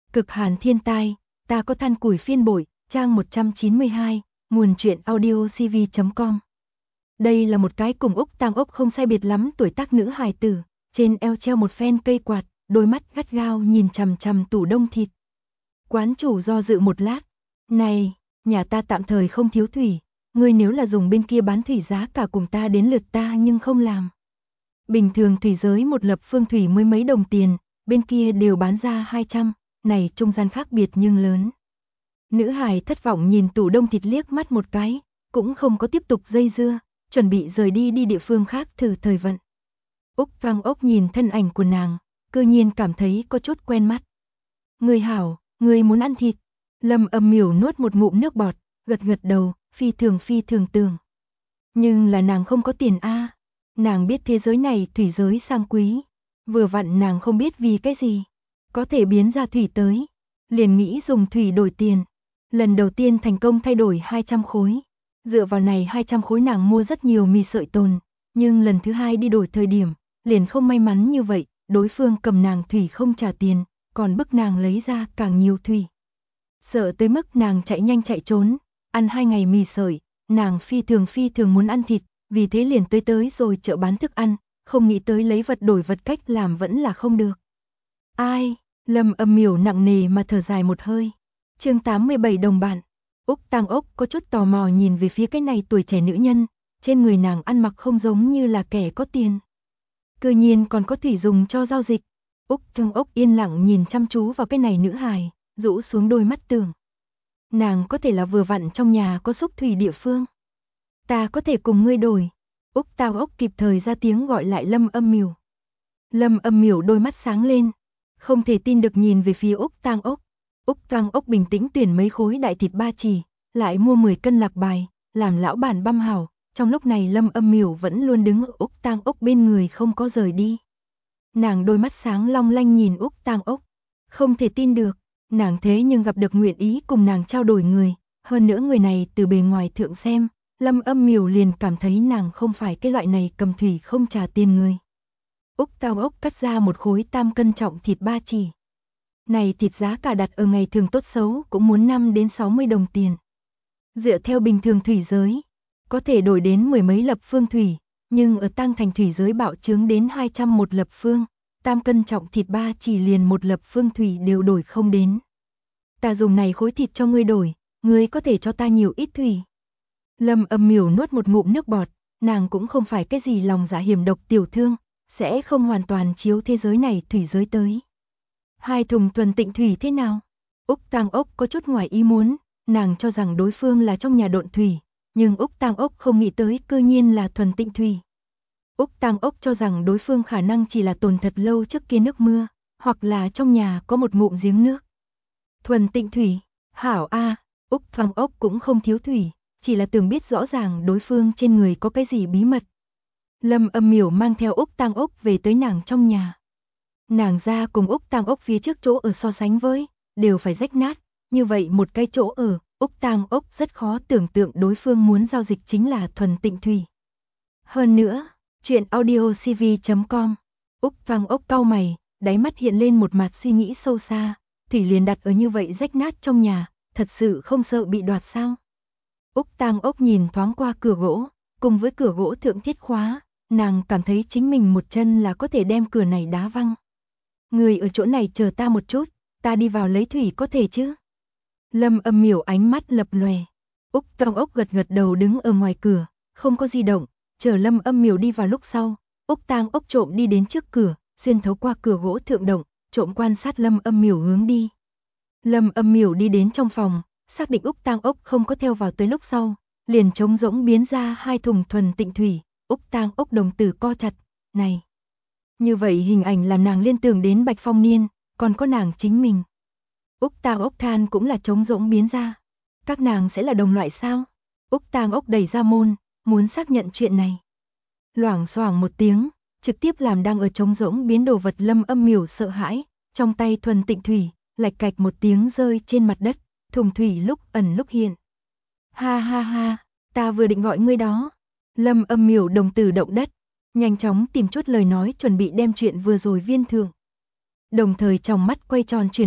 Cực hàn thiên tai, ta có than củi phiên bội, trang 192, nguồn truyện audio cv.com. Đây là một cái cùng Úc Tang Ốc không sai biệt lắm tuổi tác nữ hài tử, trên eo treo một phen cây quạt, đôi mắt gắt gao nhìn chằm chằm tủ đông thịt. Quán chủ do dự một lát, này, nhà ta tạm thời không thiếu thủy, ngươi nếu là dùng bên kia bán thủy giá cả cùng ta đến lượt ta nhưng không làm. Bình thường thủy giới một lập phương thủy mới mấy đồng tiền, bên kia đều bán ra 200, này trung gian khác biệt nhưng lớn. Nữ hài thất vọng nhìn tủ đông thịt liếc mắt một cái, cũng không có tiếp tục dây dưa, chuẩn bị rời đi địa phương khác thử thời vận. Úc Tang Ốc nhìn thân ảnh của nàng, cơ nhiên cảm thấy có chút quen mắt. Người hảo, người muốn ăn thịt. Lâm Âm Miểu nuốt một ngụm nước bọt, gật gật đầu, phi thường tưởng. Nhưng là nàng không có tiền a. Nàng biết thế giới này thủy giới sang quý, vừa vặn nàng không biết vì cái gì có thể biến ra thủy tới, liền nghĩ dùng thủy đổi tiền. Lần đầu tiên thành công thay đổi 200 khối. Dựa vào này 200 khối nàng mua rất nhiều mì sợi tồn, nhưng lần thứ hai đi đổi thời điểm, liền không may mắn như vậy, đối phương cầm nàng thủy không trả tiền, còn bức nàng lấy ra càng nhiều thủy. Sợ tới mức nàng chạy nhanh chạy trốn, ăn 2 ngày mì sợi, nàng phi thường muốn ăn thịt, vì thế liền tới rồi chợ bán thức ăn, không nghĩ tới lấy vật đổi vật cách làm vẫn là không được. Ai, Lâm Âm Miểu nặng nề mà thở dài một hơi. Chương 87 đồng bạn. Úc Tang Ốc có chút tò mò nhìn về phía cái này tuổi trẻ nữ nhân, trên người nàng ăn mặc không giống như là kẻ có tiền. Cơ nhiên còn có thủy dùng cho giao dịch. Úc Tang Ốc yên lặng nhìn chăm chú vào cái này nữ hài, rũ xuống đôi mắt tưởng. Nàng có thể là vừa vặn trong nhà có xúc thủy địa phương. Ta có thể cùng ngươi đổi. Úc Tang Ốc kịp thời ra tiếng gọi lại Lâm Âm Miểu. Lâm Âm Miểu đôi mắt sáng lên, không thể tin được nhìn về phía Úc Tang Ốc. Úc Tang Ốc bình tĩnh tuyển mấy khối đại thịt ba chỉ, lại mua 10 cân lạc bài, làm lão bản băm hảo. Trong lúc này Lâm Âm Miểu vẫn luôn đứng ở Úc Tang Ốc bên người không có rời đi. Nàng đôi mắt sáng long lanh nhìn Úc Tang Ốc, không thể tin được, nàng thế nhưng gặp được nguyện ý cùng nàng trao đổi người, hơn nữa người này từ bề ngoài thượng xem, Lâm Âm Miểu liền cảm thấy nàng không phải cái loại này cầm thủy không trả tiền người. Úc Tang Ốc cắt ra một khối tam cân trọng thịt ba chỉ. Này thịt giá cả đặt ở ngày thường tốt xấu cũng muốn 5 đến 60 đồng tiền. Dựa theo bình thường thủy giới, có thể đổi đến mười mấy lập phương thủy, nhưng ở Tăng Thành thủy giới bạo chướng đến 200 một lập phương, tam cân trọng thịt ba chỉ liền một lập phương thủy đều đổi không đến. Ta dùng này khối thịt cho ngươi đổi, ngươi có thể cho ta nhiều ít thủy. Lâm Âm Miểu nuốt một ngụm nước bọt, nàng cũng không phải cái gì lòng dạ hiểm độc tiểu thương, sẽ không hoàn toàn chiếu thế giới này thủy giới tới. 2 thùng thuần tịnh thủy thế nào? Úc Tang Ốc có chút ngoài ý muốn, nàng cho rằng đối phương là trong nhà độn thủy, nhưng Úc Tang Ốc không nghĩ tới cư nhiên là thuần tịnh thủy. Úc Tang Ốc cho rằng đối phương khả năng chỉ là tồn thật lâu trước kia nước mưa, hoặc là trong nhà có một ngụm giếng nước. Thuần tịnh thủy, hảo a, Úc Tang Ốc cũng không thiếu thủy, chỉ là tưởng biết rõ ràng đối phương trên người có cái gì bí mật. Lâm Âm Miểu mang theo Úc Tang Ốc về tới nàng trong nhà. Nàng ra cùng Úc Tang Ốc phía trước chỗ ở so sánh với, đều phải rách nát, như vậy một cái chỗ ở, Úc Tang Ốc rất khó tưởng tượng đối phương muốn giao dịch chính là thuần tịnh thủy. Hơn nữa, truyện audio cv.com, Úc Tang Ốc cau mày, đáy mắt hiện lên một mặt suy nghĩ sâu xa, thủy liền đặt ở như vậy rách nát trong nhà, thật sự không sợ bị đoạt sao? Úc Tang Ốc nhìn thoáng qua cửa gỗ, cùng với cửa gỗ thượng thiết khóa, nàng cảm thấy chính mình một chân là có thể đem cửa này đá văng. Người ở chỗ này chờ ta một chút, ta đi vào lấy thủy có thể chứ? Lâm Âm Miểu ánh mắt lập lòe. Úc Tang Ốc gật gật đầu đứng ở ngoài cửa, không có di động, chờ Lâm Âm Miểu đi vào lúc sau, Úc Tang Ốc trộm đi đến trước cửa, xuyên thấu qua cửa gỗ thượng động, trộm quan sát Lâm Âm Miểu hướng đi. Lâm Âm Miểu đi đến trong phòng, xác định Úc Tang Ốc không có theo vào tới lúc sau, liền trống rỗng biến ra 2 thùng thuần tịnh thủy. Úc Tang Ốc đồng tử co chặt, này. Như vậy hình ảnh làm nàng liên tưởng đến Bạch Phong Niên, còn có nàng chính mình. Úc Tang Ốc than cũng là trống rỗng biến ra. Các nàng sẽ là đồng loại sao? Úc Tang Ốc đẩy ra môn, muốn xác nhận chuyện này. Loảng xoảng một tiếng, trực tiếp làm đang ở trống rỗng biến đồ vật Lâm Âm Miểu sợ hãi, trong tay thuần tịnh thủy, lạch cạch một tiếng rơi trên mặt đất, thùng thủy lúc ẩn lúc hiện. Ha ha ha, ta vừa định gọi ngươi đó. Lâm Âm Miểu đồng tử động đất, nhanh chóng tìm chút lời nói chuẩn bị đem chuyện vừa rồi viên thượng. Đồng thời trong mắt quay tròn chuyển động,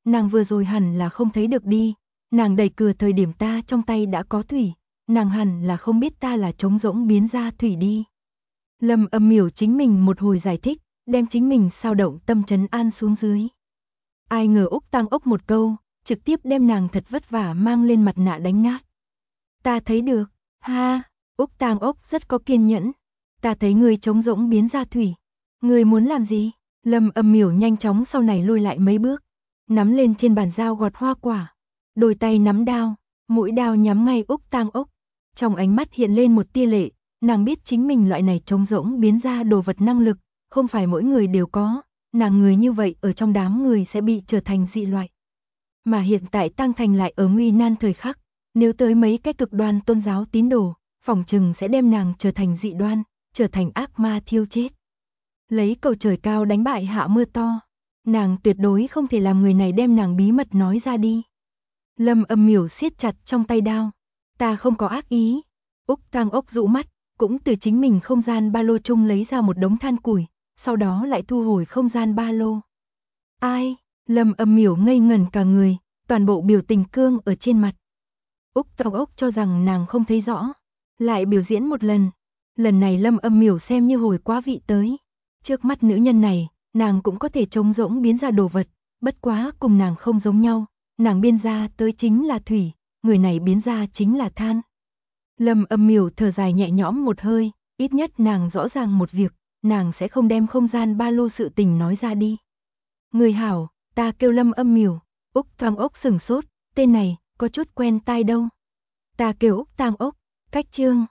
nàng vừa rồi hẳn là không thấy được đi, nàng đẩy cửa thời điểm ta trong tay đã có thủy, nàng hẳn là không biết ta là trống rỗng biến ra thủy đi. Lâm Âm Miểu chính mình một hồi giải thích, đem chính mình sao động tâm trấn an xuống dưới. Ai ngờ Úc Tang Ốc một câu, trực tiếp đem nàng thật vất vả mang lên mặt nạ đánh nát. Ta thấy được, ha, Úc Tang Ốc rất có kiên nhẫn. Ta thấy người trống rỗng biến ra thủy. Người muốn làm gì? Lâm Âm Miểu nhanh chóng sau này lùi lại mấy bước, nắm lên trên bàn dao gọt hoa quả, đôi tay nắm đao, mũi đao nhắm ngay Úc Tang Ốc. Trong ánh mắt hiện lên một tia lệ, nàng biết chính mình loại này trống rỗng biến ra đồ vật năng lực, không phải mỗi người đều có, nàng người như vậy ở trong đám người sẽ bị trở thành dị loại. Mà hiện tại Tăng Thành lại ở nguy nan thời khắc, nếu tới mấy cái cực đoan tôn giáo tín đồ, phỏng chừng sẽ đem nàng trở thành dị đoan, trở thành ác ma thiêu chết. Lấy cầu trời cao đánh bại hạ mưa to, nàng tuyệt đối không thể làm người này đem nàng bí mật nói ra đi. Lâm Âm Miểu siết chặt trong tay đao, ta không có ác ý. Úc Tang Ốc dụ mắt, cũng từ chính mình không gian ba lô chung lấy ra một đống than củi, sau đó lại thu hồi không gian ba lô. Ai? Lâm Âm Miểu ngây ngẩn cả người, toàn bộ biểu tình cương ở trên mặt. Úc Tang Ốc cho rằng nàng không thấy rõ, lại biểu diễn một lần. Lần này Lâm Âm Miểu xem như hồi quá vị tới. Trước mắt nữ nhân này, nàng cũng có thể trống rỗng biến ra đồ vật, bất quá cùng nàng không giống nhau, nàng biến ra tới chính là thủy, người này biến ra chính là than. Lâm Âm Miểu thở dài nhẹ nhõm một hơi, ít nhất nàng rõ ràng một việc, nàng sẽ không đem không gian ba lô sự tình nói ra đi. Người hảo, ta kêu Lâm Âm Miểu. Úc Tang Ốc sừng sốt, tên này có chút quen tai đâu. Ta kêu Úc Tang Ốc. Cách chương